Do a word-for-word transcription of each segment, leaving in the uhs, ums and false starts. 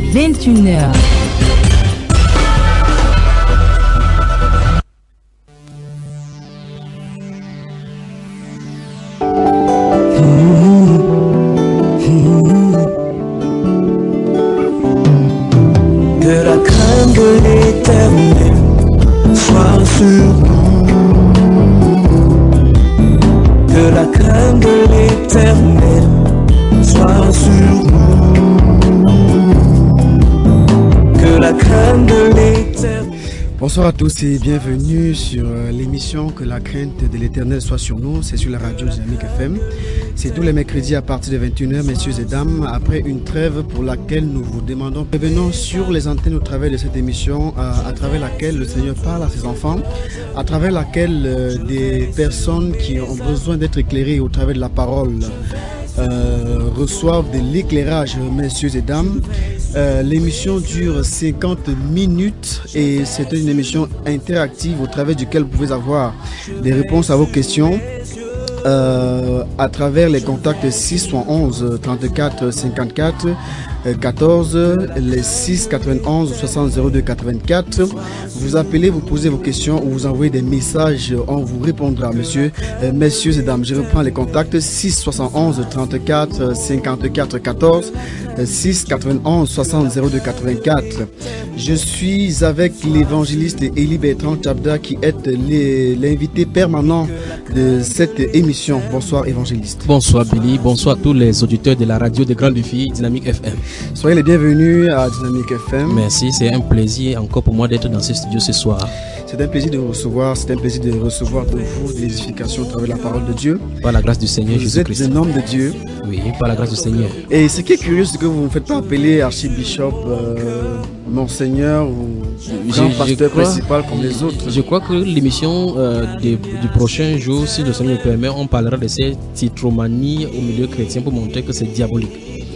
vingt et une heures. Que la crainte de l'Éternel soit sur nous. Que la crainte de l'Éternel soit sur nous. Que la crainte de l'Éternel. Bonsoir à tous et bienvenue sur l'émission Que la crainte de l'Éternel soit sur nous. C'est sur la radio Dynamique F M. C'est tous les mercredis à partir de vingt et une heures, messieurs et dames, après une trêve pour laquelle nous vous demandons. Revenons sur les antennes au travers de cette émission, à, à travers laquelle le Seigneur parle à ses enfants, à travers laquelle euh, des personnes qui ont besoin d'être éclairées au travers de la parole euh, reçoivent de l'éclairage, messieurs et dames. Euh, l'émission dure cinquante minutes et c'est une émission interactive au travers duquel vous pouvez avoir des réponses à vos questions. Euh, à travers les contacts six cent onze trente-quatre cinquante-quatre quatorze, les six quatre-vingt-onze soixante zéro deux quatre-vingt-quatre. Vous appelez, vous posez vos questions ou vous envoyez des messages, on vous répondra, monsieur, euh, messieurs et dames. Je reprends les contacts six soixante et onze trente-quatre cinquante-quatre quatorze, six quatre-vingt-onze soixante zéro deux quatre-vingt-quatre. Je suis avec l'évangéliste Élie Bertrand Tchabda qui est l'invité permanent de cette émission. Bonsoir évangéliste. Bonsoir Billy, bonsoir à tous les auditeurs de la radio de Grande Filles Dynamique F M. Soyez les bienvenus à Dynamique F M. Merci, c'est un plaisir encore pour moi d'être dans ce studio ce soir. C'est un plaisir de vous recevoir, c'est un plaisir de recevoir de vous de l'édification à travers la parole de Dieu. Par la grâce du Seigneur Jésus-Christ. Vous êtes un homme de Dieu. Oui, par la grâce du Seigneur. Et ce qui est curieux, c'est que vous ne faites pas appeler archibishop, euh, monseigneur ou grand je, pasteur je crois, principal comme les autres. Je crois que l'émission euh, du prochain jour, si le Seigneur le permet, on parlera de ces titromanies au milieu chrétien pour montrer que c'est diabolique.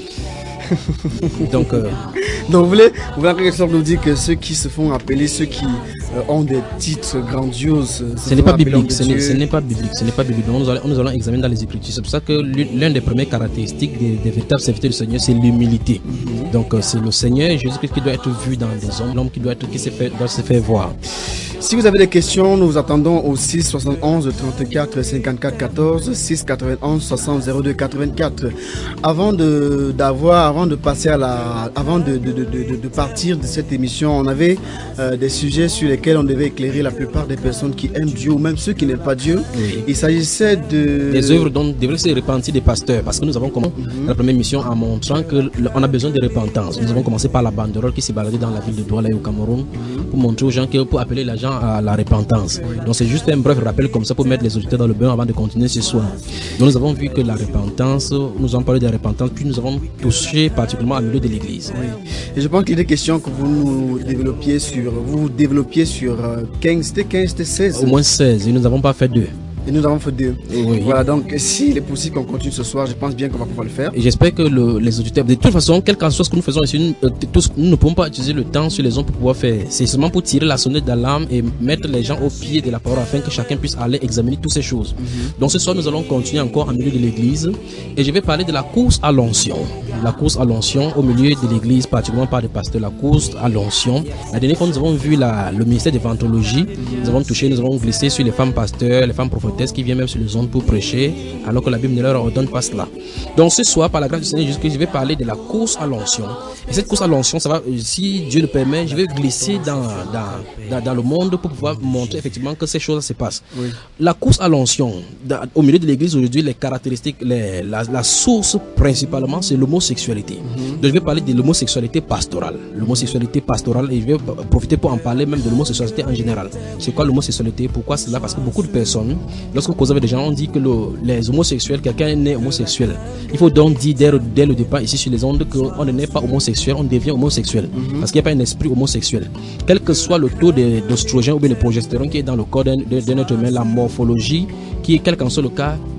Donc, euh... Donc vous voulez, vous voulez en quelque sorte nous dire que ceux qui se font appeler, ceux qui euh, ont des titres grandioses, ce n'est pas biblique, ce n'est, ce n'est pas biblique, ce n'est pas biblique. Nous allons, nous allons examiner dans les Écritures. C'est pour ça que l'une des premières caractéristiques des, des véritables serviteurs du Seigneur, c'est l'humilité. Mm-hmm. Donc euh, c'est le Seigneur Jésus-Christ qui doit être vu dans les hommes, l'homme qui doit être qui se fait, doit se faire voir. Si vous avez des questions, nous vous attendons au six soixante et onze trente-quatre cinquante-quatre quatorze, six quatre-vingt-onze soixante zéro deux quatre-vingt-quatre. Avant de d'avoir, avant de passer à la, avant de de, de, de, de partir de cette émission, on avait euh, des sujets sur lesquels on devait éclairer la plupart des personnes qui aiment Dieu ou même ceux qui n'aiment pas Dieu. Oui. Il s'agissait de des œuvres dont devraient se repentir des pasteurs, parce que nous avons commencé mm-hmm. la première mission en montrant que on a besoin de repentance. Nous avons commencé par la banderole qui s'est baladée dans la ville de Douala et au Cameroun mm-hmm. pour montrer aux gens que pour appeler les gens à la repentance. Oui. Donc c'est juste un bref rappel comme ça pour mettre les auditeurs dans le bain avant de continuer ce soir. Donc nous avons vu que la repentance, nous avons parlé de la repentance, puis nous avons touché particulièrement au milieu de l'église. Oui. Et je pense qu'il est question que vous nous développiez sur, vous développiez sur quinze, c'était quinze, c'était seize. Au moins seize, et nous n'avons pas fait deux. Et nous avons fait deux. Oui. Voilà, donc s'il est possible qu'on continue ce soir, je pense bien qu'on va pouvoir le faire. Et j'espère que le, les auditeurs, de toute façon, quel qu'en soit ce que nous faisons ici, nous, euh, tous, nous ne pouvons pas utiliser le temps sur les hommes pour pouvoir faire. C'est seulement pour tirer la sonnette d'alarme et mettre les gens au pied de la parole afin que chacun puisse aller examiner toutes ces choses. Mm-hmm. Donc ce soir, nous allons continuer encore en milieu de l'église et je vais parler de la course à l'onction. La course à l'onction au milieu de l'église, particulièrement par les pasteurs, la course à l'onction. La dernière fois, nous avons vu la, le ministère de l'évangélisation. Mm-hmm. Nous avons touché, nous avons glissé sur les femmes pasteurs, les femmes prophétesses qui viennent même sur les pour prêcher, alors que la Bible ne leur ordonne pas cela. Donc ce soir, par la grâce du Seigneur Jésus, je vais parler de la course à l'onction. Et cette course à l'onction, ça va, si Dieu le permet, je vais glisser dans, dans, dans, dans le monde pour pouvoir montrer effectivement que ces choses se passent. Oui. La course à l'onction, au milieu de l'église aujourd'hui, les caractéristiques, les, la, la source principalement, c'est l'homosexualité. Mm-hmm. Donc je vais parler de l'homosexualité pastorale. L'homosexualité pastorale, et je vais profiter pour en parler même de l'homosexualité en général. C'est quoi l'homosexualité? Pourquoi cela? Parce que beaucoup de personnes, lorsque vous avez des gens, on dit que le, les homosexuels, quelqu'un est né homosexuel. Il faut donc dire dès, dès le départ ici sur les ondes qu'on ne naît pas homosexuel, on devient homosexuel. Mm-hmm. Parce qu'il n'y a pas un esprit homosexuel. Quel que soit le taux d'oestrogène ou bien de progestérone qui est dans le corps de, de, de notre humain, la morphologie, qui est quel qu'en soit le cas,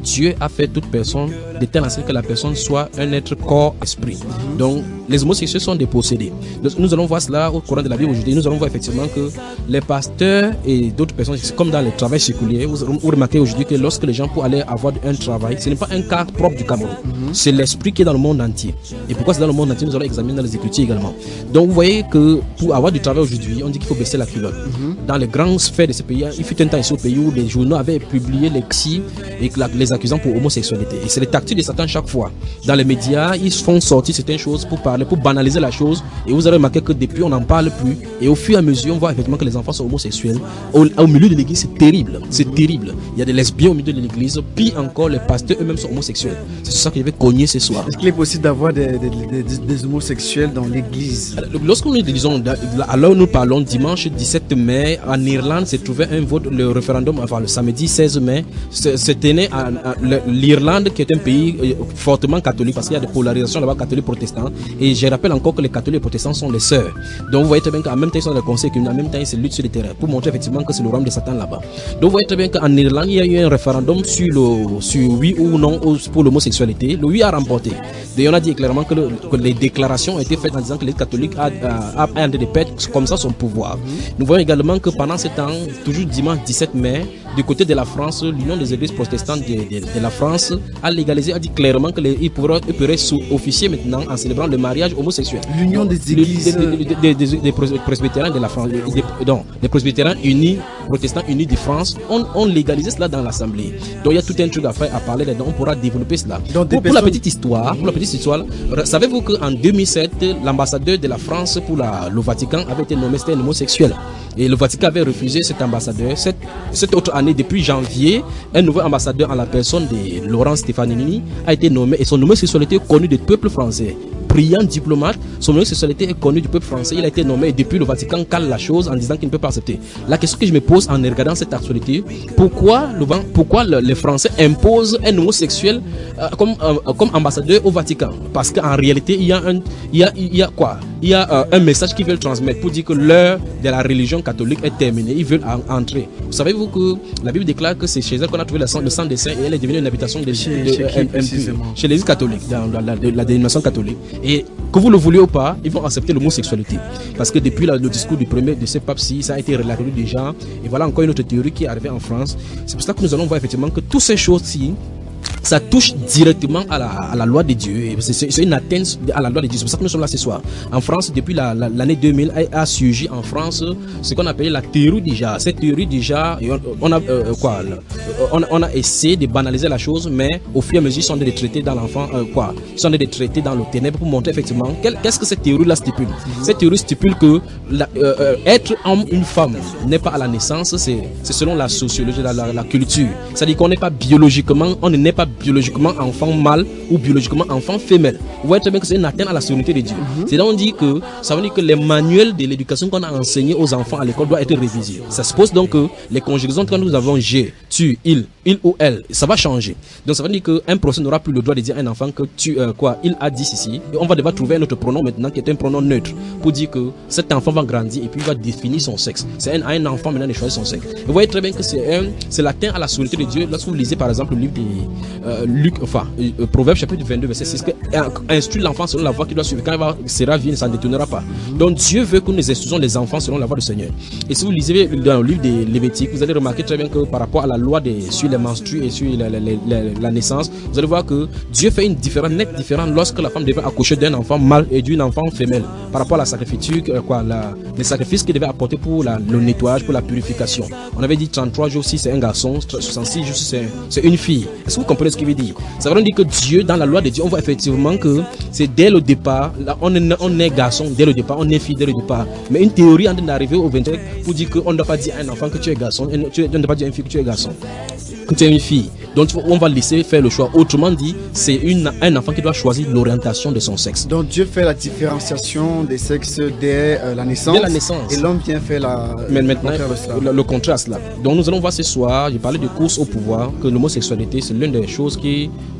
Dieu a fait toute personne de telle sorte que la personne soit un être corps-esprit. Mm-hmm. Donc, les homosexuels sont des possédés. Donc, nous allons voir cela au courant de la Bible aujourd'hui. Nous allons voir effectivement que les pasteurs et d'autres personnes, comme dans le travail séculier, vous, vous remarquez aujourd'hui que lorsque les gens pour aller avoir un travail, ce n'est pas un cas propre du Cameroun. Mm-hmm. C'est l'esprit qui est dans le monde entier. Et pourquoi c'est dans le monde entier? Nous allons examiner dans les Écritures également. Donc, vous voyez que pour avoir du travail aujourd'hui, on dit qu'il faut baisser la culotte. Mm-hmm. Dans les grandes sphères de ce pays, il fut un temps ici au pays où les journaux avaient publié les xi et les accusant pour homosexualité. Et c'est les tactiques de Satan chaque fois. Dans les médias, ils font sortir certaines choses pour parler, pour banaliser la chose. Et vous avez remarqué que depuis, on n'en parle plus. Et au fur et à mesure, on voit effectivement que les enfants sont homosexuels. Au, au milieu de l'église, c'est terrible. C'est terrible. Il y a des lesbiens au milieu de l'église. Puis encore, les pasteurs eux-mêmes sont homosexuels. C'est ça que je vais cogner ce soir. Est-ce qu'il est possible d'avoir des, des, des, des, des homosexuels dans l'église? Lorsque nous disons, alors nous parlons dimanche dix-sept mai, en Irlande, s'est trouvé un vote, le référendum, enfin le samedi seize mai, c'était né à, à l'Irlande qui est un pays fortement catholique parce qu'il y a des polarisations là-bas, catholiques protestants. Et je rappelle encore que les catholiques et protestants sont les sœurs. Donc vous voyez très bien qu'en même temps ils sont dans le conseil communal, en même temps ils se luttent sur le terrain pour montrer effectivement que c'est le royaume de Satan là-bas. Donc vous voyez très bien qu'en Irlande il y a eu un référendum sur le sur oui ou non pour l'homosexualité. Le oui a remporté. Et on a dit clairement que, le, que les déclarations ont été faites en disant que les catholiques a, a, a, a un de perdre comme ça son pouvoir. Mm-hmm. Nous voyons également que pendant ce temps, toujours dimanche dix-sept mai, du côté de la France, l'Union des églises protestantes de, de, de la France a légalisé, a dit clairement qu'ils pourraient, pourraient officier maintenant en célébrant le mariage homosexuel. L'Union des églises des, des, des, des presbytériens de la France, des, non, les presbytériens unis, protestants unis de France, ont, ont légalisé cela dans l'Assemblée. Donc il y a tout un truc à faire, à parler dedans, on pourra développer cela. Pour, pour, la petite histoire, pour la petite histoire, savez-vous qu'en deux mille sept, l'ambassadeur de la France pour la, le Vatican avait été nommé, c'était un homosexuel. Et le Vatican avait refusé cet ambassadeur. Cette, cette autre année, depuis janvier, un nouveau ambassadeur en la personne de Laurent Stefanini a été nommé, et son homosexualité est connue du peuple français. Brillant diplomate, son homosexualité est connue du peuple français. Il a été nommé et depuis le Vatican cale la chose en disant qu'il ne peut pas accepter. La question que je me pose en regardant cette actualité, pourquoi, le, pourquoi le, les Français imposent un homosexuel euh, comme, euh, comme ambassadeur au Vatican? Parce qu'en réalité, il y a un, il y a, il y a quoi? Il y a euh, un message qu'ils veulent transmettre pour dire que l'heure de la religion catholique est terminée. Ils veulent en, entrer. Vous savez-vous que la Bible déclare que c'est chez elle qu'on a trouvé le sang, le sang des saints et elle est devenue une habitation de, chez, de, chez, de, qui, de, chez l'église catholique, dans la, la, la, la dénomination catholique. Et que vous le vouliez ou pas, ils vont accepter l'homosexualité. Parce que depuis la, le discours du premier de ce pape-ci, ça a été relaté déjà. Et voilà encore une autre théorie qui est arrivée en France. C'est pour ça que nous allons voir effectivement que toutes ces choses-ci, ça touche directement à la, à la loi de Dieu. C'est une atteinte à la loi de Dieu. C'est pour ça que nous sommes là ce soir. En France, depuis l'année la, la, deux mille, a, a surgi en France ce qu'on appelle la théorie du genre. Cette théorie du genre, on, on a euh, quoi on, on a essayé de banaliser la chose, mais au fur et à mesure, ils sont des traités dans l'enfant, euh, quoi Ils sont des traités dans le ténèbre pour montrer effectivement qu'est-ce que cette théorie-là stipule. Mm-hmm. Cette théorie stipule que la, euh, être homme, une femme, n'est pas à la naissance, c'est selon la sociologie, la, la, la culture. C'est-à-dire qu'on n'est pas biologiquement, on n'est pas biologiquement enfant mâle ou biologiquement enfant femelle. Vous voyez très bien que c'est une atteinte à la souveraineté de Dieu. Mm-hmm. C'est là on dit que ça veut dire que les manuels de l'éducation qu'on a enseigné aux enfants à l'école doivent être révisés. Ça suppose donc que les conjugaisons quand nous avons j'ai, tu, il, il ou elle, ça va changer. Donc ça veut dire qu'un procès n'aura plus le droit de dire à un enfant que tu, euh, quoi, il a dit ceci. Et on va devoir trouver un autre pronom maintenant qui est un pronom neutre pour dire que cet enfant va grandir et puis il va définir son sexe. C'est un, un enfant maintenant de choisir son sexe. Et vous voyez très bien que c'est l'atteinte à la souveraineté de Dieu. Lorsque vous lisez par exemple le livre des euh, Luc, enfin, euh, Proverbe chapitre vingt-deux, verset six, que instruire l'enfant selon la voie qu'il doit suivre. Quand il va, sera vieux, il ne s'en détournera pas. Donc Dieu veut que nous instruisons les enfants selon la voie du Seigneur. Et si vous lisez dans le livre des Lévitique, vous allez remarquer très bien que par rapport à la loi des, sur les menstrues et sur la, la, la, la, la naissance, vous allez voir que Dieu fait une différence, nette différence lorsque la femme devait accoucher d'un enfant mâle et d'une enfant femelle. Par rapport à la sacrifiture, euh, quoi, la, les sacrifices qu'il devait apporter pour la, le nettoyage, pour la purification. On avait dit trente-trois jours si c'est un garçon, soixante-six jours si c'est une fille. Est-ce que vous comprenez ce qu'il veut dire? Ça veut dire que Dieu, dans la loi de Dieu, on voit effectivement que c'est dès le départ, là, on, est, on est garçon dès le départ, on est fille dès le départ. Mais une théorie en train d'arriver au vingt-cinq pour dire qu'on ne doit pas dire à un enfant que tu es garçon, on ne doit pas dire à une fille que tu es garçon, que tu es une fille. Donc on va laisser faire le choix. Autrement dit, c'est un enfant qui doit choisir l'orientation de son sexe. Donc Dieu fait la différenciation des sexes dès euh, la naissance. Dès la naissance. Et l'homme vient faire la, Mais maintenant, le, contraire le, le contraste là. Donc nous allons voir ce soir, j'ai parlé de course au pouvoir, que l'homosexualité c'est l'une des choses qui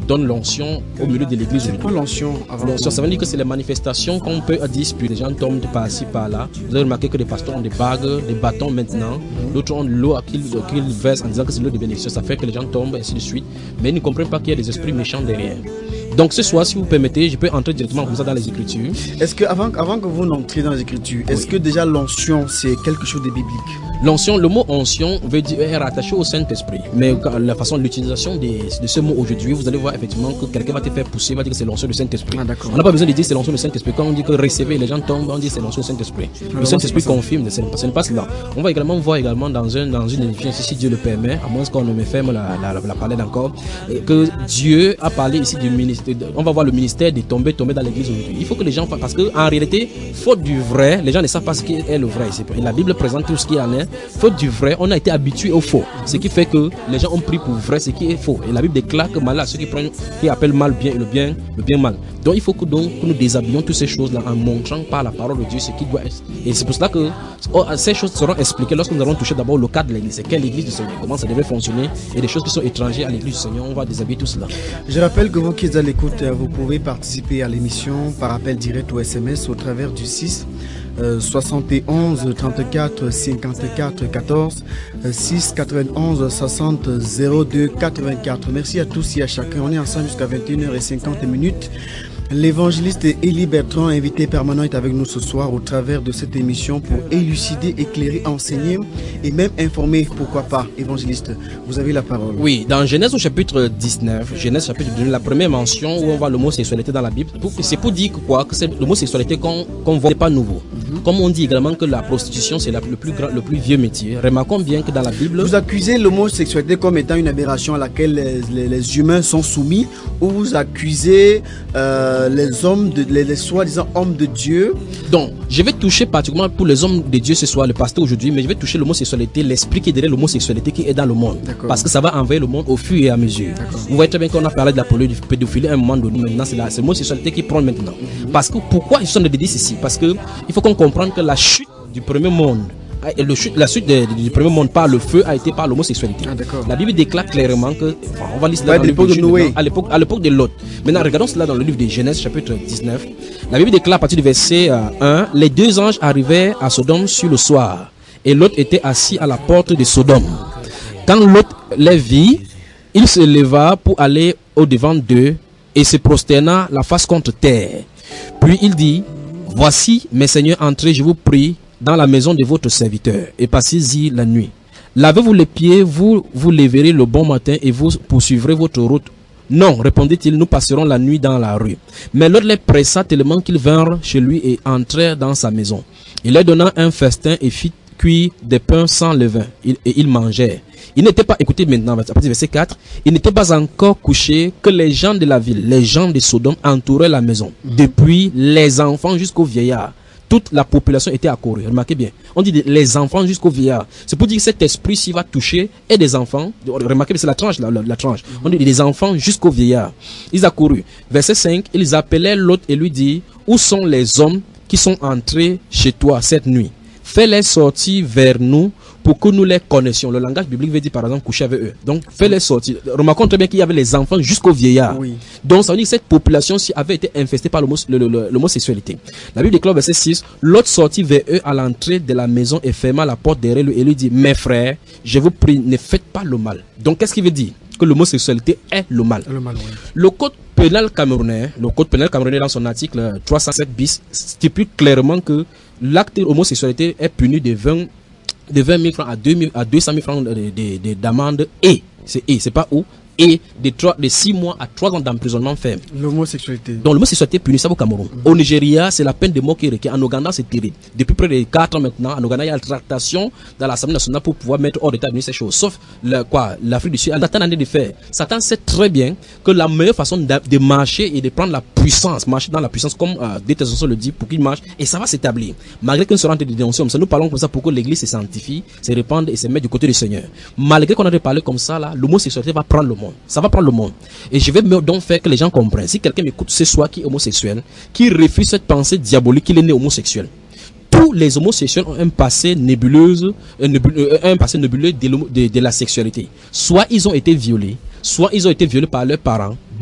donne l'onction au milieu de l'église. C'est quoi l'onction avant? L'onction, ça veut dire que c'est les manifestations qu'on peut dire, puis les gens tombent par-ci, par-là. Vous avez remarqué que les pasteurs ont des bagues, des bâtons maintenant. D'autres ont de l'eau qu'ils qu'ils versent en disant que c'est l'eau de bénédiction. Ça fait que les gens tombent, ainsi de suite. Mais ils ne comprennent pas qu'il y a des esprits méchants derrière. Donc ce soir, si vous permettez, je peux entrer directement comme ça dans les Écritures. Est-ce que avant, avant que vous n'entriez dans les Écritures, est-ce oui. que déjà l'onction c'est quelque chose de biblique? L'onction, le mot onction veut dire est rattaché au Saint-Esprit. Mais la façon de l'utilisation de, de ce mot aujourd'hui, vous allez voir effectivement que quelqu'un va te faire pousser, va dire que c'est l'onction du Saint-Esprit. Ah, on n'a pas besoin de dire c'est l'onction du Saint-Esprit. Quand on dit que recevez, les gens tombent, on dit c'est l'onction du Saint-Esprit. Le Saint-Esprit confirme, ce n'est pas cela. On va également voir également dans, un, dans une édifice, si Dieu le permet, à moins qu'on ne me ferme la, la, la, la parole encore, que Dieu a parlé ici du ministère. On va voir le ministère de tomber, tomber dans l'église aujourd'hui. Il faut que les gens, parce qu'en réalité, faute du vrai, les gens ne savent pas ce qui est le vrai. La Bible présente tout ce qui en est. Faute du vrai, on a été habitué au faux. Ce qui fait que les gens ont pris pour vrai ce qui est faux. Et la Bible déclare que mal à ceux qui prennent, qui appellent mal bien et le bien, le bien mal. Donc il faut que, donc, que nous déshabillions toutes ces choses-là en montrant par la parole de Dieu ce qui doit être. Et c'est pour cela que oh, ces choses seront expliquées lorsque nous allons toucher d'abord le cadre de l'église. C'est quelle l'église du Seigneur, comment ça devait fonctionner, et des choses qui sont étrangères à l'église du Seigneur. On va déshabiller tout cela. Je rappelle que vous qui êtes à l'écoute, vous pouvez participer à l'émission par appel direct ou S M S au travers du six euh, soixante et onze trente-quatre cinquante-quatre quatorze euh, six quatre-vingt-onze soixante zéro deux quatre-vingt-quatre. Merci à tous et à chacun. On est ensemble jusqu'à vingt et une heures cinquante minutes. L'évangéliste Élie Bertrand, invité permanent, est avec nous ce soir au travers de cette émission pour élucider, éclairer, enseigner et même informer, pourquoi pas. Évangéliste, vous avez la parole. Oui, dans Genèse au chapitre dix-neuf, Genèse chapitre dix-neuf, la première mention où on voit l'homosexualité dans la Bible, c'est pour dire que quoi, que c'est l'homosexualité qu'on qu'on voit, c'est pas nouveau. Mm-hmm. Comme on dit également que la prostitution c'est la, le plus grand, le plus vieux métier. Remarquons bien que dans la Bible, vous accusez l'homosexualité comme étant une aberration à laquelle les, les, les humains sont soumis, ou vous accusez euh, les hommes, de, les, les soi-disant hommes de Dieu. Donc, je vais toucher particulièrement pour les hommes de Dieu ce soir, le pasteur aujourd'hui, mais je vais toucher l'homosexualité, l'esprit qui est derrière l'homosexualité qui est dans le monde. Parce que ça va envahir le monde au fur et à mesure. Vous voyez très bien qu'on a parlé de la pédophilie à un moment donné. Maintenant, c'est l'homosexualité qui prend maintenant. Mm-hmm. Parce que pourquoi ils sont de dire ceci? Parce que il faut qu'on comprenne que la chute du premier monde, et le chute, la suite de, de, du premier monde par le feu a été par l'homosexualité. Ah, la Bible déclare clairement que, enfin, on va lire cela ouais, dans l'époque de Noé, à l'époque à l'époque de Lot. Maintenant, regardons cela dans le livre de Genèse chapitre dix-neuf. La Bible déclare à partir du verset euh, un, les deux anges arrivaient à Sodome sur le soir, et Lot était assis à la porte de Sodome. Quand Lot les vit, il se leva pour aller au devant d'eux et se prosterna la face contre terre. Puis il dit: voici, mes seigneurs, entrez, je vous prie, dans la maison de votre serviteur, et passez-y la nuit. Lavez-vous les pieds, vous vous lèverez le bon matin et vous poursuivrez votre route. Non, répondit-il, nous passerons la nuit dans la rue. Mais l'autre les pressa tellement qu'ils vinrent chez lui et entrèrent dans sa maison. Il leur donna un festin et fit cuire des pains sans levain, et ils mangèrent. Il n'était pas, écoutez maintenant, à partir du verset quatre, il n'était pas encore couché que les gens de la ville, les gens de Sodome entouraient la maison, depuis les enfants jusqu'aux vieillards. Toute la population était accourue. Remarquez bien. On dit les enfants jusqu'aux vieillards. C'est pour dire que cet esprit-ci va toucher et des enfants. Remarquez bien, c'est la tranche, la, la, la tranche. On dit des enfants jusqu'aux vieillards. Ils accoururent. Verset cinq, ils appelaient l'autre et lui dirent: où sont les hommes qui sont entrés chez toi cette nuit? Fais-les sortir vers nous pour que nous les connaissions. Le langage biblique veut dire par exemple coucher avec eux. Donc fais-les sortir. Remarquons très bien qu'il y avait les enfants jusqu'aux vieillards. Oui. Donc ça veut dire que cette population-ci avait été infestée par l'homosexualité. La Bible déclare verset six, l'autre sortit vers eux à l'entrée de la maison et ferma la porte derrière lui et lui dit: mes frères, je vous prie, ne faites pas le mal. Donc qu'est-ce qu'il veut dire? Que l'homosexualité est le mal. Le, mal, oui. Le code pénal camerounais, le code pénal camerounais dans son article trois cent sept bis stipule clairement que l'acte d'homosexualité est puni de vingt de vingt mille francs à deux mille à deux cent mille francs d'amende et c'est et c'est pas où et de, trois, de six mois à trois ans d'emprisonnement ferme. L'homosexualité. Donc l'homosexualité est punissable au Cameroun. Mm-hmm. Au Nigeria, c'est la peine de mort qui est requise. En Ouganda, c'est terrible. Depuis près de quatre ans maintenant, en Ouganda, il y a la tractation dans l'Assemblée nationale pour pouvoir mettre hors d'état de ces choses. Sauf le, quoi, l'Afrique du Sud, elle a tant d'années de faire. Satan sait très bien que la meilleure façon de, de marcher et de prendre la puissance, marcher dans la puissance, comme euh, des Thessaloniciens le dit, pour qu'il marche, et ça va s'établir. Malgré qu'on se rende des dénoncer comme ça, nous parlons comme ça pour que l'Église se sanctifie, se répande et se mette du côté du Seigneur. Malgré qu'on a parlé comme ça, là, l'homosexualité va prendre le monde. Ça va prendre le monde. Et je vais donc faire que les gens comprennent. Si quelqu'un m'écoute ce soir qui est homosexuel, qui refuse cette pensée diabolique qu'il est né homosexuel, tous les homosexuels ont un passé nébuleuse, un, nébuleux, un passé nébuleux de, de, de la sexualité. Soit ils ont été violés, soit ils ont été violés par leurs parents,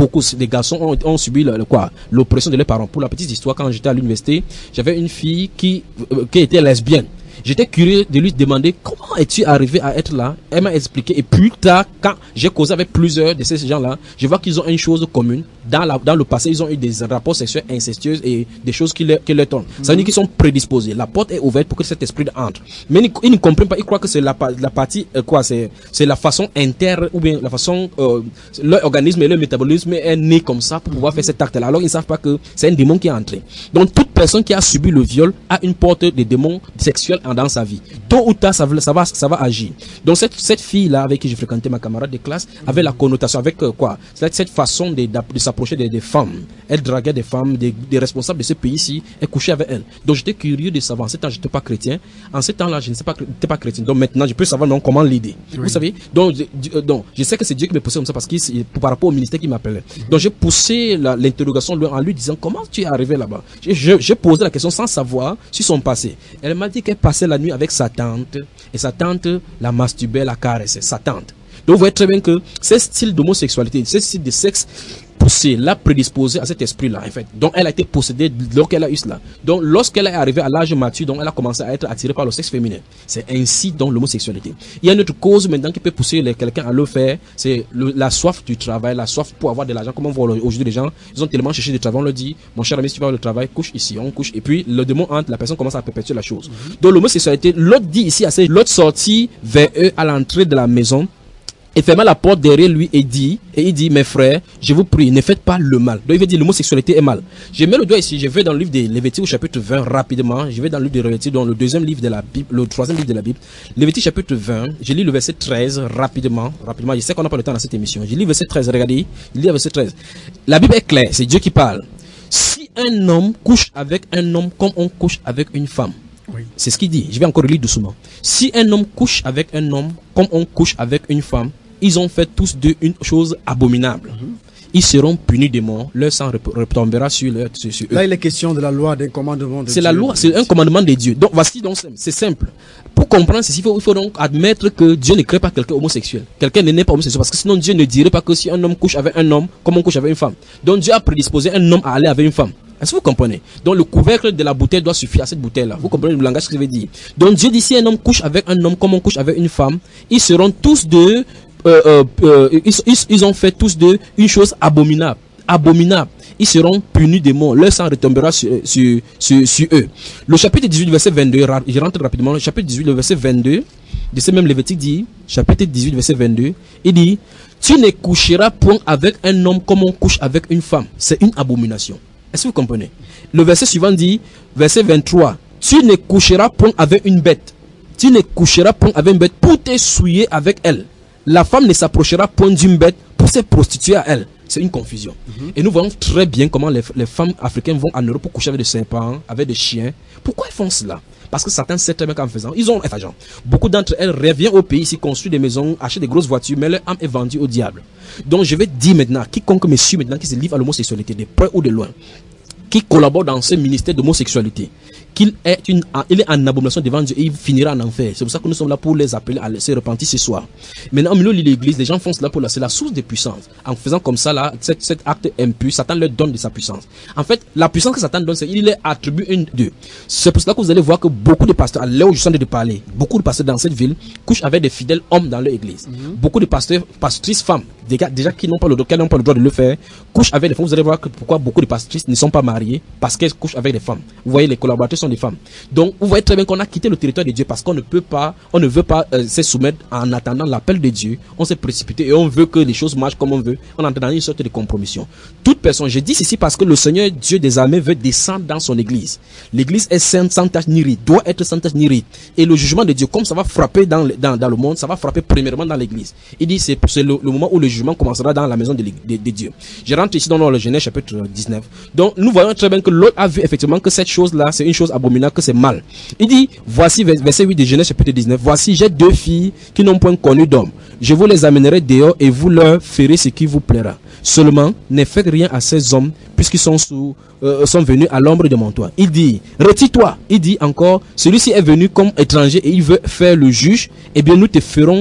beaucoup des garçons ont, ont subi le, le quoi, l'oppression de leurs parents. Pour la petite histoire, quand j'étais à l'université, j'avais une fille qui, euh, qui était lesbienne. J'étais curieux de lui demander comment es-tu arrivé à être là. Elle m'a expliqué. Et plus tard, quand j'ai causé avec plusieurs de ces gens-là, je vois qu'ils ont une chose commune. Dans, la, dans le passé, ils ont eu des rapports sexuels incestueux et des choses qui leur, qui leur tournent. Mm-hmm. Ça veut dire qu'ils sont prédisposés. La porte est ouverte pour que cet esprit entre. Mais ils, ils ne comprennent pas. Ils croient que c'est la, la partie, euh, quoi, c'est, c'est la façon interne ou bien la façon, euh, leur organisme et leur métabolisme est né comme ça pour pouvoir faire cet acte-là. Alors ils ne savent pas que c'est un démon qui est entré. Donc toute personne qui a subi le viol a une porte de démons sexuels dans sa vie. Tôt ou tard, ça va, ça va, ça va agir. Donc cette, cette fille-là avec qui je fréquentais, ma camarade de classe, avait la connotation avec euh, quoi? Cette, cette façon de, de s'approcher des, des femmes. Elle draguait des femmes, des, des responsables de ce pays-ci, elle couchait avec elles. Donc j'étais curieux de savoir. En ce temps, je n'étais pas chrétien. En ce temps-là, je ne sais pas, j'étais pas chrétien. Donc maintenant, je peux savoir non, comment l'aider. Oui. Vous savez? Donc, je, donc, je sais que c'est Dieu qui me poussait comme ça parce que par rapport au ministère qui m'appelait. Mm-hmm. Donc j'ai poussé la, l'interrogation en lui disant comment tu es arrivé là-bas. J'ai, j'ai posé la question sans savoir sur son passé. Elle m'a dit qu'elle passait la nuit avec sa tante et sa tante la masturbait, la caressait, sa tante. Donc vous voyez très bien que ce style d'homosexualité, ce style de sexe poussé, l'a prédisposé à cet esprit-là, en fait. Donc elle a été possédée lorsqu'elle a eu cela. Donc lorsqu'elle est arrivée à l'âge mature, donc elle a commencé à être attirée par le sexe féminin. C'est ainsi donc l'homosexualité. Il y a une autre cause maintenant qui peut pousser les, quelqu'un à le faire, c'est le, la soif du travail, la soif pour avoir de l'argent. Comme on voit aujourd'hui les gens, ils ont tellement cherché du travail, on leur dit, mon cher ami, si tu vas avoir le travail, couche ici, on couche. Et puis le démon entre, la personne commence à perpétuer la chose. Mm-hmm. Donc l'homosexualité, l'autre dit ici, assez, l'autre sortit vers eux à l'entrée de la maison. Et ferma la porte derrière lui et dit, et il dit, mes frères, je vous prie, ne faites pas le mal. Donc il veut dire l'homosexualité est mal. Je mets le doigt ici, je vais dans le livre de Lévitique au chapitre vingt rapidement, je vais dans le livre de Lévitique, dans le deuxième livre de la Bible, le troisième livre de la Bible, Lévitique chapitre vingt, je lis le verset treize rapidement, rapidement, je sais qu'on n'a pas le temps dans cette émission, je lis le verset treize, regardez, je lis le verset treize. La Bible est claire, c'est Dieu qui parle. Si un homme couche avec un homme comme on couche avec une femme, oui. C'est ce qu'il dit, je vais encore lire doucement. Si un homme couche avec un homme comme on couche avec une femme, ils ont fait tous deux une chose abominable. Mm-hmm. Ils seront punis de mort. Leur sang retombera sur, leur, sur, sur eux. Là, il est question de la loi, d'un commandement de c'est Dieu. La loi, c'est un commandement de Dieu. Donc, voici donc, c'est simple. Pour comprendre ceci, il faut, il faut donc admettre que Dieu ne crée pas quelqu'un homosexuel. Quelqu'un n'est pas homosexuel. Parce que sinon, Dieu ne dirait pas que si un homme couche avec un homme, comme on couche avec une femme. Donc, Dieu a prédisposé un homme à aller avec une femme. Est-ce que vous comprenez? Donc le couvercle de la bouteille doit suffire à cette bouteille-là. Vous comprenez le langage que je veux dire? Donc Dieu dit si un homme couche avec un homme comme on couche avec une femme, ils seront tous deux, euh, euh, euh, ils, ils, ils ont fait tous deux une chose abominable. Abominable. Ils seront punis de mort. Leur sang retombera sur, sur, sur, sur eux. Le chapitre dix-huit, verset vingt-deux, je rentre rapidement. Le chapitre dix-huit, le verset vingt-deux, de ce même Lévitique dit, chapitre dix-huit, verset vingt-deux, il dit, tu ne coucheras point avec un homme comme on couche avec une femme. C'est une abomination. Est-ce que vous comprenez? Le verset suivant dit, verset vingt-trois, tu ne coucheras point avec une bête. Tu ne coucheras point avec une bête pour te souiller avec elle. La femme ne s'approchera point d'une bête pour se prostituer à elle. C'est une confusion. Mm-hmm. Et nous voyons très bien comment les, les femmes africaines vont en Europe pour coucher avec des serpents, avec des chiens. Pourquoi elles font cela? Parce que Satan sait très bien qu'en faisant, ils ont, enfin, genre, beaucoup d'entre elles reviennent au pays, ici, construisent des maisons, achètent des grosses voitures, mais leur âme est vendue au diable. Donc je vais dire maintenant, quiconque me suit maintenant, qui se livre à l'homosexualité, de près ou de loin, qui collabore dans ce ministère d'homosexualité, qu'il est, une, il est en abomination devant Dieu et il finira en enfer. C'est pour ça que nous sommes là pour les appeler à se repentir ce soir. Maintenant, au milieu de l'église, les gens font cela pour là. C'est la source de puissance. En faisant comme ça, là, cet, cet acte impur, Satan leur donne de sa puissance. En fait, la puissance que Satan donne, c'est qu'il leur attribue une d'eux. C'est pour cela que vous allez voir que beaucoup de pasteurs, à l'heure où je suis en train de parler, beaucoup de pasteurs dans cette ville couchent avec des fidèles hommes dans leur église. Mm-hmm. Beaucoup de pasteurs, pastrices femmes, déjà, déjà qui n'ont pas le droit, qui n'ont pas le droit de le faire, couchent avec des femmes. Vous allez voir que pourquoi beaucoup de pastrices ne sont pas mariées, parce qu'elles couchent avec des femmes. Vous voyez, les collaborateurs sont des femmes. Donc, vous voyez très bien qu'on a quitté le territoire de Dieu parce qu'on ne peut pas, on ne veut pas euh, se soumettre en attendant l'appel de Dieu. On s'est précipité et on veut que les choses marchent comme on veut. On entre dans une sorte de compromission. Toute personne, je dis ceci parce que le Seigneur Dieu des armées veut descendre dans son église. L'église est sainte, sans tache ni ride, doit être sans tache ni ride. Et le jugement de Dieu, comme ça va frapper dans le, dans, dans le monde, ça va frapper premièrement dans l'église. Il dit c'est, c'est le, le moment où le jugement commencera dans la maison de, de, de Dieu. Je rentre ici dans le Genèse chapitre dix-neuf. Donc, nous voyons très bien que l'autre a vu effectivement que cette chose-là, c'est une chose abominable, que c'est mal. Il dit, voici, verset huit de Genèse chapitre dix-neuf, voici, j'ai deux filles qui n'ont point connu d'homme. Je vous les amènerai dehors et vous leur ferez ce qui vous plaira. Seulement, ne faites rien à ces hommes, puisqu'ils sont sous, euh, sont venus à l'ombre de mon toit. Il dit, retire-toi. Il dit encore, celui-ci est venu comme étranger et il veut faire le juge, eh bien, nous te ferons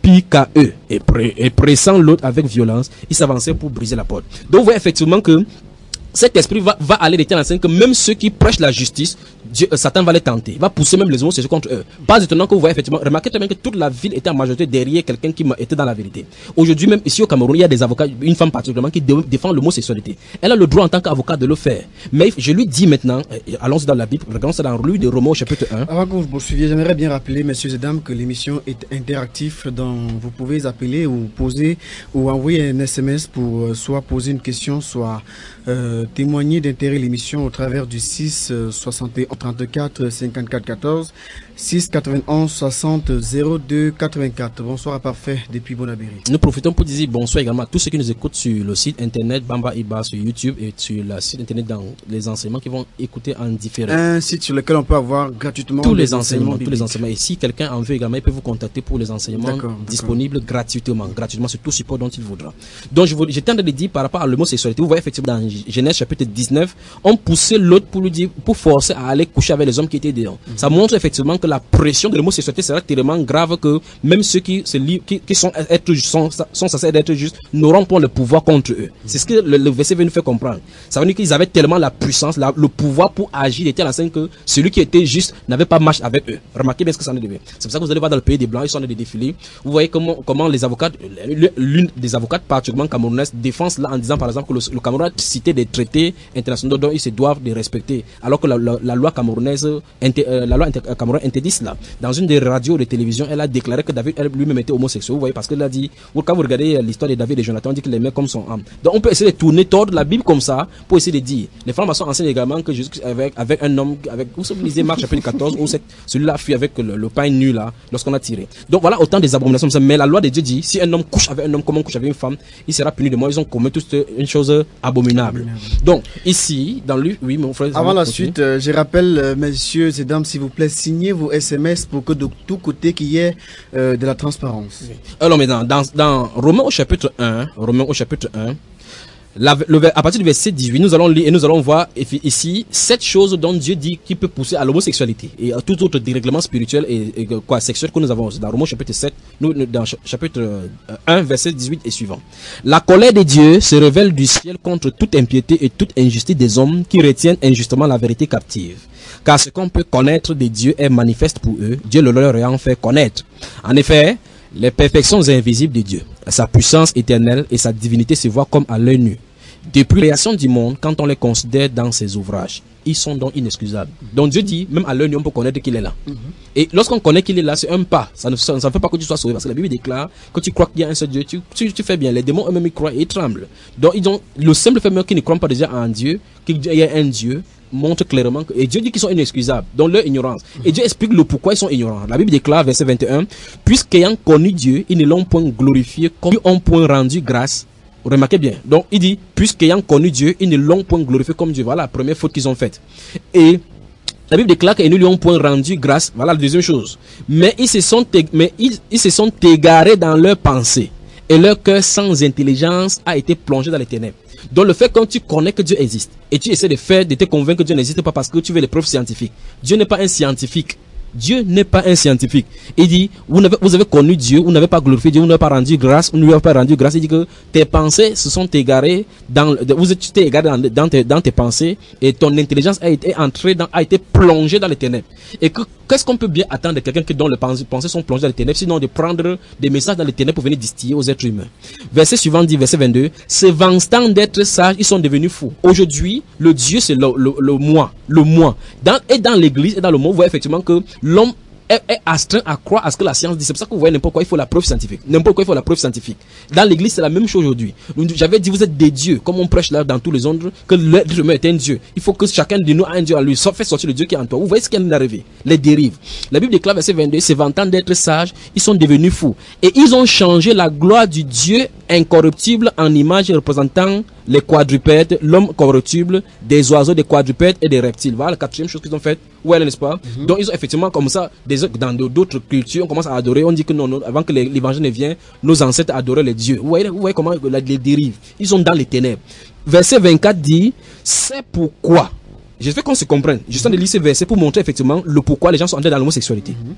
pire qu'à eux, et, pré et pressant l'autre avec violence, ils s'avançaient pour briser la porte. Donc vous voyez effectivement que cet esprit va, va aller de telle enseigne que même ceux qui prêchent la justice, Dieu, euh, Satan va les tenter. Il va pousser même les homosexuels contre eux. Pas étonnant que vous voyez effectivement, remarquez très bien que toute la ville était en majorité derrière quelqu'un qui était dans la vérité. Aujourd'hui même ici au Cameroun, il y a des avocats, une femme particulièrement qui dé défend l'homosexualité. Elle a le droit en tant qu'avocat de le faire. Mais je lui dis maintenant, euh, allons-y dans la Bible, regardons ça dans le livre de Romains au chapitre un. Avant que vous poursuiviez, j'aimerais bien rappeler, messieurs et dames, que l'émission est interactive, dont vous pouvez appeler ou poser ou envoyer un S M S pour euh, soit poser une question, soit euh, témoigner d'intérêt à l'émission au travers du six soixante et onze trente-quatre cinquante-quatre quatorze, six quatre-vingt-onze soixante zéro deux quatre-vingt-quatre. Bonsoir à Parfait depuis Bonabéry. Nous profitons pour dire bonsoir également à tous ceux qui nous écoutent sur le site internet Bamba Iba, sur YouTube et sur le site internet dans les enseignements qui vont écouter en différé. Un site sur lequel on peut avoir gratuitement tous les enseignements, tous les enseignements. Et si quelqu'un en veut également, il peut vous contacter pour les enseignements disponibles gratuitement, gratuitement sur tout support dont il voudra. Donc je vous, j'étais en train de dire par rapport à l'homosexualité, vous voyez effectivement dans Genèse chapitre dix-neuf, on poussait l'autre pour lui dire, pour forcer à aller coucher avec les hommes qui étaient dehors. Mm-hmm. Ça montre effectivement que la pression de l'homosexualité sera tellement grave que même ceux qui se li qui, qui sont être sont, sont censés être justes n'auront pas le pouvoir contre eux. Mm-hmm. C'est ce que le, le verset veut nous faire comprendre. Ça veut dire qu'ils avaient tellement la puissance, la, le pouvoir pour agir de telle enseigne que celui qui était juste n'avait pas marche avec eux. Remarquez bien ce que ça en est devenu. C'est pour ça que vous allez voir dans le pays des blancs, ils sont en train de défiler. Vous voyez comment comment les avocats, l'une des avocates particulièrement camerounaises défend là en disant par exemple que le, le Cameroun a cité des traités internationaux dont ils se doivent de respecter, alors que la, la, la loi camerounaise, inter, euh, la loi inter, euh, camerounaise interdit cela. Dans une des radios de télévision, elle a déclaré que David lui-même était homosexuel. Vous voyez, parce qu'elle a dit, quand vous regardez l'histoire de David et Jonathan, on dit qu'il aimait comme son âme. Donc on peut essayer de tourner tordre la Bible comme ça pour essayer de dire. Les francs-maçons enseignent également que Jésus avec avec un homme, avec vous savez lisez Marc chapitre quatorze où celui-là fut avec le, le pain nu là lorsqu'on a tiré. Donc voilà autant des abominations. Mais la loi de Dieu dit, si un homme couche avec un homme comme on couche avec une femme, il sera puni de mort. Ils ont commis tous une chose abominable. Donc ici dans lui, oui mon frère. Avant la suite, euh, je rappelle, euh, messieurs et dames, s'il vous plaît, signez vos S M S pour que de tous côtés qu'il y ait euh, de la transparence. Oui. Alors maintenant, dans, dans Romains au chapitre un, Romains au chapitre un, la, le, à partir du verset dix-huit, nous allons lire et nous allons voir ici sept choses dont Dieu dit qui peut pousser à l'homosexualité et à tout autre dérèglement spirituel et, et quoi sexuel que nous avons dans Romains chapitre sept, nous, dans chapitre un, verset dix-huit et suivant. La colère de Dieu se révèle du ciel contre toute impiété et toute injustice des hommes qui retiennent injustement la vérité captive. Car ce qu'on peut connaître de Dieu est manifeste pour eux, Dieu le leur ayant fait connaître. En effet, les perfections invisibles de Dieu, sa puissance éternelle et sa divinité se voient comme à l'œil nu. Depuis la création du monde, quand on les considère dans ses ouvrages, ils sont donc inexcusables. Mm-hmm. Donc Dieu dit, même à l'œil nu, on peut connaître qu'il est là. Mm-hmm. Et lorsqu'on connaît qu'il est là, c'est un pas. Ça ne, ça ne fait pas que tu sois sauvé. Parce que la Bible déclare que tu crois qu'il y a un seul Dieu, tu, tu, tu fais bien. Les démons eux-mêmes ils croient et ils tremblent. Donc ils ont le simple fait même qu'ils ne croient pas déjà en Dieu, qu'il y a un Dieu, montre clairement que, et Dieu dit qu'ils sont inexcusables dans leur ignorance. Et Dieu explique le pourquoi ils sont ignorants. La Bible déclare, verset vingt et un, puisqu'ayant connu Dieu, ils ne l'ont point glorifié, comme ils ont point rendu grâce. Remarquez bien. Donc il dit, puisqu'ayant connu Dieu, ils ne l'ont point glorifié comme Dieu. Voilà la première faute qu'ils ont faite. Et la Bible déclare qu'ils ne lui ont point rendu grâce. Voilà la deuxième chose. Mais ils se sont, mais ils, ils se sont égarés dans leurs pensées. Et leur cœur sans intelligence a été plongé dans les ténèbres. Donc le fait quand tu connais que Dieu existe et tu essaies de faire, de te convaincre que Dieu n'existe pas parce que tu veux les preuves scientifiques. Dieu n'est pas un scientifique. Dieu n'est pas un scientifique. Il dit, vous avez, vous avez connu Dieu, vous n'avez pas glorifié Dieu, vous n'avez pas rendu grâce, vous n'avez pas rendu grâce. Il dit que tes pensées se sont égarées dans, vous êtes égaré dans, dans, tes, dans tes pensées et ton intelligence a été entrée dans, a été plongée dans les ténèbres. Et que, qu'est-ce qu'on peut bien attendre de quelqu'un dont les pensées sont plongées dans les ténèbres, sinon de prendre des messages dans les ténèbres pour venir distiller aux êtres humains. Verset suivant dit, verset vingt-deux, se vantant d'être sages, ils sont devenus fous. Aujourd'hui, le Dieu c'est le, le, le moi, le moi. Dans, et dans l'église et dans le monde, vous voyez effectivement que l'homme est, est astreint à croire à ce que la science dit. C'est pour ça que vous voyez n'importe quoi, il faut la preuve scientifique. N'importe quoi, il faut la preuve scientifique. Dans l'église, c'est la même chose aujourd'hui. J'avais dit, vous êtes des dieux, comme on prêche là dans tous les autres, que l'être humain est un dieu. Il faut que chacun de nous a un dieu à lui, fait sortir le dieu qui est en toi. Vous voyez ce qui est arrivé? Les dérives. La Bible déclare, verset vingt-deux, se vantant d'être sages, ils sont devenus fous. Et ils ont changé la gloire du Dieu incorruptible en image représentant les quadrupèdes, l'homme corruptible, des oiseaux, des quadrupèdes et des reptiles. Voilà la quatrième chose qu'ils ont faite. Ouais, n'est-ce pas? Mm-hmm. Donc ils ont effectivement comme ça, des, dans d'autres cultures, on commence à adorer. On dit que non, non avant que l'évangile ne vienne, nos ancêtres adoraient les dieux. Vous voyez, vous voyez comment les dérives. Ils sont dans les ténèbres. Verset vingt-quatre dit, c'est pourquoi. J'espère qu'on se comprenne. Je suis en train de lire ce verset pour montrer effectivement le pourquoi les gens sont entrés dans l'homosexualité. Mm-hmm.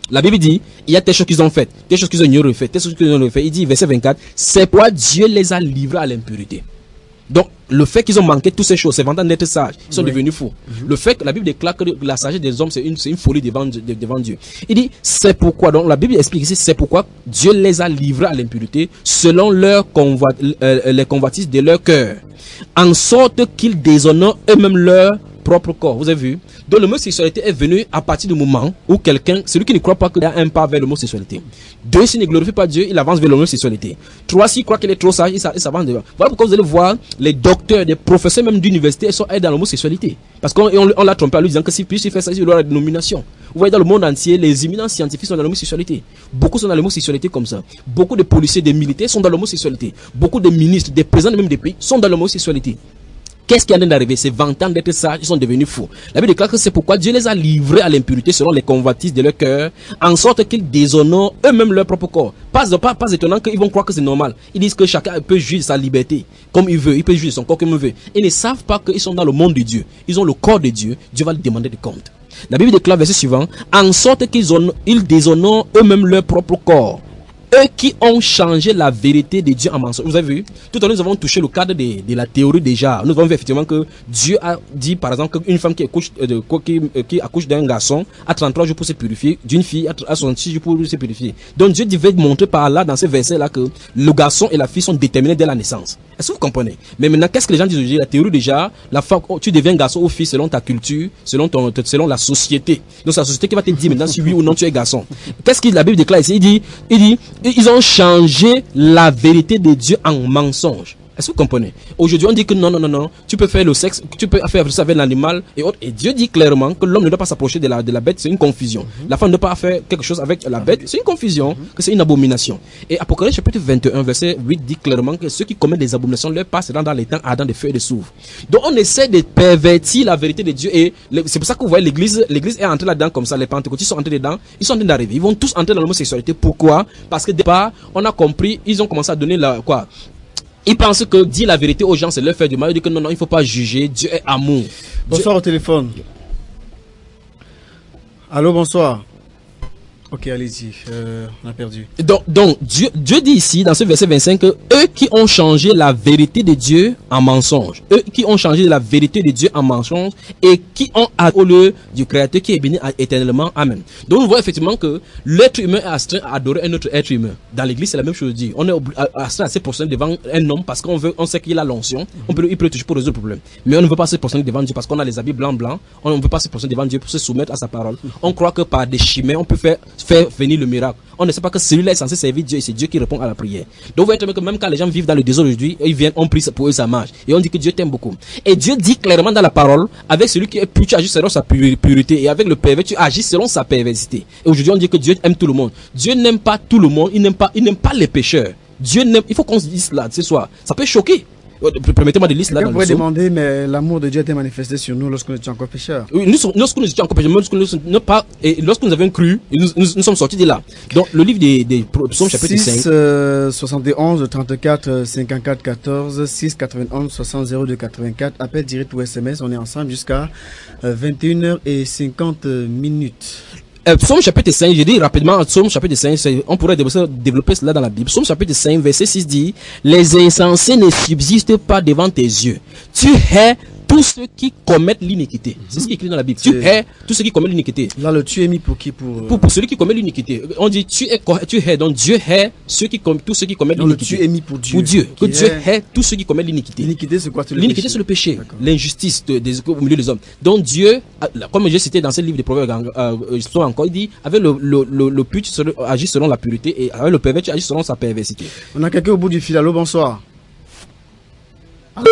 La Bible dit, il y a telle chose qu'ils ont faites, telle chose qu'ils ont ignoré fait, telle chose qu'ils ont fait. Il dit, verset vingt-quatre, c'est pourquoi Dieu les a livrés à l'impurité. Donc, le fait qu'ils ont manqué toutes ces choses, c'est vantant d'être sages, ils sont oui. devenus fous. Mm-hmm. Le fait que la Bible déclare que la sagesse des hommes, c'est une, c'est une folie devant, devant Dieu. Il dit, c'est pourquoi, donc la Bible explique ici, c'est pourquoi Dieu les a livrés à l'impurité selon leur convoit, euh, les convoitises de leur cœur, en sorte qu'ils déshonorent eux-mêmes leur propre corps. Vous avez vu? Donc l'homosexualité est venue à partir du moment où quelqu'un, celui qui ne croit pas qu'il y a un pas vers l'homosexualité. Deux, s'il ne glorifie pas Dieu, il avance vers l'homosexualité. Trois, s'il croit qu'il est trop sage, il s'avance devant. Voilà pourquoi vous allez voir les docteurs, des professeurs même d'université, ils sont aidés dans l'homosexualité. Parce qu'on on, on l'a trompé en lui disant que si plus il fait ça, il aura la dénomination. Vous voyez dans le monde entier, les éminents scientifiques sont dans l'homosexualité. Beaucoup sont dans l'homosexualité comme ça. Beaucoup de policiers, des militaires sont dans l'homosexualité. Beaucoup de ministres, des présidents même des pays sont dans l'homosexualité. Qu'est-ce qui est en train d'arriver? C'est vingt ans d'être sages, ils sont devenus fous. La Bible déclare que c'est pourquoi Dieu les a livrés à l'impurité selon les convoitises de leur cœur, en sorte qu'ils déshonorent eux-mêmes leur propre corps. Pas, pas, pas étonnant qu'ils vont croire que c'est normal. Ils disent que chacun peut jouir de sa liberté comme il veut, il peut jouir de son corps comme il veut. Ils ne savent pas qu'ils sont dans le monde de Dieu. Ils ont le corps de Dieu. Dieu va lui demander des comptes. La Bible déclare, verset suivant, en sorte qu'ils ils déshonorent eux-mêmes leur propre corps. Eux qui ont changé la vérité de Dieu en mensonge. Vous avez vu? Tout à l'heure, nous avons touché le cadre de, de la théorie déjà. Nous avons vu effectivement que Dieu a dit, par exemple, qu'une femme qui accouche, euh, qui, qui accouche d'un garçon a trente-trois jours pour se purifier, d'une fille a soixante-six jours pour se purifier. Donc Dieu devait montrer par là, dans ces versets-là, que le garçon et la fille sont déterminés dès la naissance. Est-ce que vous comprenez? Mais maintenant, qu'est-ce que les gens disent aujourd'hui? La théorie déjà, la femme, tu deviens garçon ou fille selon ta culture, selon ton, selon la société. Donc c'est la société qui va te dire maintenant si oui ou non tu es garçon. Qu'est-ce que la Bible déclare ici? Il dit, il dit, ils ont changé la vérité de Dieu en mensonge. Est-ce que vous comprenez? Aujourd'hui, on dit que non, non, non, non, tu peux faire le sexe, tu peux faire ça avec l'animal et autres. Et Dieu dit clairement que l'homme ne doit pas s'approcher de la, de la bête, c'est une confusion. Mm-hmm. La femme ne doit pas faire quelque chose avec la bête, c'est une confusion, mm-hmm. que c'est une abomination. Et Apocalypse chapitre vingt et un, verset huit dit clairement que ceux qui commettent des abominations leur passeront dans les temps ardents des feux et des soufre. Donc on essaie de pervertir la vérité de Dieu et le, c'est pour ça que vous voyez l'église, l'église est entrée là-dedans comme ça, les pentecôtistes sont entrés dedans, ils sont en train d'arriver, ils vont tous entrer dans l'homosexualité. Pourquoi? Parce que départ, on a compris, ils ont commencé à donner la, quoi? Ils pensent que dire la vérité aux gens, c'est leur faire du mal. Ils disent que non, non, il ne faut pas juger. Dieu est amour. Bonsoir Dieu... au téléphone. Allô, bonsoir. Ok, allez-y, euh, on a perdu. Donc, donc Dieu, Dieu dit ici, dans ce verset vingt-cinq, que eux qui ont changé la vérité de Dieu en mensonge, eux qui ont changé la vérité de Dieu en mensonge, et qui ont au lieu du Créateur qui est béni éternellement. Amen. Donc, on voit effectivement que l'être humain est astreint à adorer un autre être humain. Dans l'église, c'est la même chose dit. On est astreint à se prosterner devant un homme parce qu'on veut, on sait qu'il a l'onction, on peut, il peut le toucher pour résoudre le problème. Mais on ne veut pas se prosterner devant Dieu parce qu'on a les habits blancs blancs, on ne veut pas se prosterner devant Dieu pour se soumettre à sa parole. On croit que par des chimères, on peut faire faire venir le miracle. On ne sait pas que celui-là est censé servir Dieu et c'est Dieu qui répond à la prière. Donc vous voyez que même quand les gens vivent dans le désordre aujourd'hui, ils viennent, on prie pour eux, ça marche. Et on dit que Dieu t'aime beaucoup. Et Dieu dit clairement dans la parole, avec celui qui est pur, tu agis selon sa pureté, et avec le pervers, tu agis selon sa perversité. Et aujourd'hui, on dit que Dieu aime tout le monde. Dieu n'aime pas tout le monde, il n'aime pas, il n'aime pas les pécheurs. Dieu n'aime, il faut qu'on se dise là, ce soir. Ça peut choquer. Permettez-moi de lire là. Vous pouvez demander, mais l'amour de Dieu a été manifesté sur nous lorsque nous étions encore pécheurs. Oui, nous, lorsque nous étions encore pécheurs, lorsque nous, nous, pas, et lorsque nous avions cru, nous, nous, nous sommes sortis de là. Donc, le livre des, des psaumes, chapitre cinq. Euh, soixante et onze, trente-quatre, cinquante-quatre, quatorze, six, quatre-vingt-onze, soixante, zéro deux, quatre-vingt-quatre. Appel direct ou S M S, on est ensemble jusqu'à euh, vingt et une heures cinquante minutes. Euh, Psaume chapitre cinq, j'ai dit rapidement, Psaume chapitre cinq, on pourrait développer cela dans la Bible. Psaume chapitre cinq, verset six dit, les insensés ne subsistent pas devant tes yeux. Tu hais tous ceux qui commettent l'iniquité. Mm-hmm. C'est ce qui est écrit dans la Bible. Tu hais tous ceux qui commettent l'iniquité. Là, le tu est mis pour qui? Pour, pour, pour celui qui commet l'iniquité. On dit, tu es, tu hais. Donc, Dieu hait ceux qui, tous ceux qui commettent l'iniquité. Le tu est mis pour Dieu. Pour Dieu. Que Dieu hait tous ceux qui commettent l'iniquité. L'iniquité, c'est quoi? L'iniquité, c'est le péché. L'injustice de, de, au milieu des hommes. Donc, Dieu, comme j'ai cité dans ce livre des Proverbes, euh, euh, encore, il dit, avec le, le, le, le pur, tu agis selon la pureté, et avec le pervers, tu agis selon sa perversité. On a quelqu'un au bout du fil. Allô, bonsoir. Allô?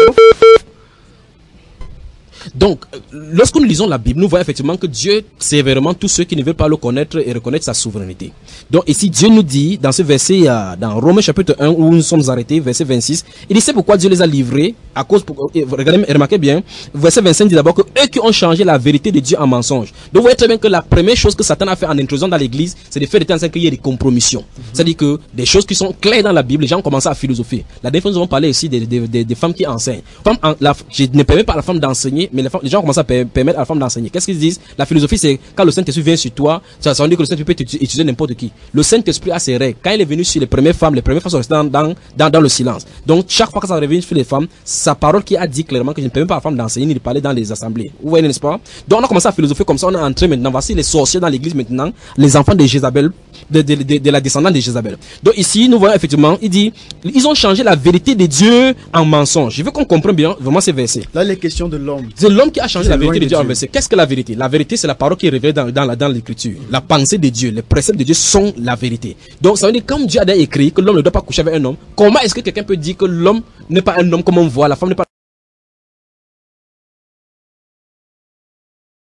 Donc, lorsque nous lisons la Bible, nous voyons effectivement que Dieu sévèrement tous ceux qui ne veulent pas le connaître et reconnaître sa souveraineté. Donc ici, Dieu nous dit, dans ce verset, dans Romains chapitre un, où nous sommes arrêtés, verset vingt-six, il dit, c'est pourquoi Dieu les a livrés, à cause, pour, regardez, remarquez bien, verset vingt-cinq dit d'abord que eux qui ont changé la vérité de Dieu en mensonge. Donc vous voyez très bien que la première chose que Satan a fait en introduisant dans l'église, c'est de faire de temps en temps qu'il y ait des compromissions. Mm-hmm. C'est-à-dire que des choses qui sont claires dans la Bible, les gens commencent à philosopher. La dernière fois, nous avons parlé ici des, des, des, des femmes qui enseignent. Femme, en, la, je ne permets pas à la femme d'enseigner enseigner, mais les, femmes, les gens commencent à per permettre à la femme d'enseigner. Qu'est-ce qu'ils disent? La philosophie, c'est quand le Saint-Esprit vient sur toi, ça, ça veut dire que le Saint-Esprit peut utiliser n'importe qui. Le Saint-Esprit a ses règles. Quand il est venu sur les premières femmes, les premières femmes sont restées dans, dans, dans, dans le silence. Donc, chaque fois que ça revient sur les femmes, sa parole qui a dit clairement que je ne permets pas à la femme d'enseigner ni de parler dans les assemblées. Vous voyez, n'est-ce pas? Donc, on a commencé à philosopher comme ça, on est entré maintenant. Voici les sorciers dans l'église maintenant, les enfants de Jézabel, de, de, de, de la descendante de Jézabel. Donc, ici, nous voyons effectivement, il dit, ils ont changé la vérité de Dieu en mensonge. Je veux qu'on comprenne bien vraiment ces versets. Là, les questions de l'homme. C'est l'homme qui a changé la vérité de Dieu en verset. Qu'est-ce que la vérité? La vérité, c'est la parole qui est révélée dans, dans, la, dans l'écriture. La pensée de Dieu, les préceptes de Dieu sont la vérité. Donc, ça veut dire, comme Dieu a écrit que l'homme ne doit pas coucher avec un homme, comment est-ce que quelqu'un peut dire que l'homme n'est pas un homme comme on voit, la femme n'est pas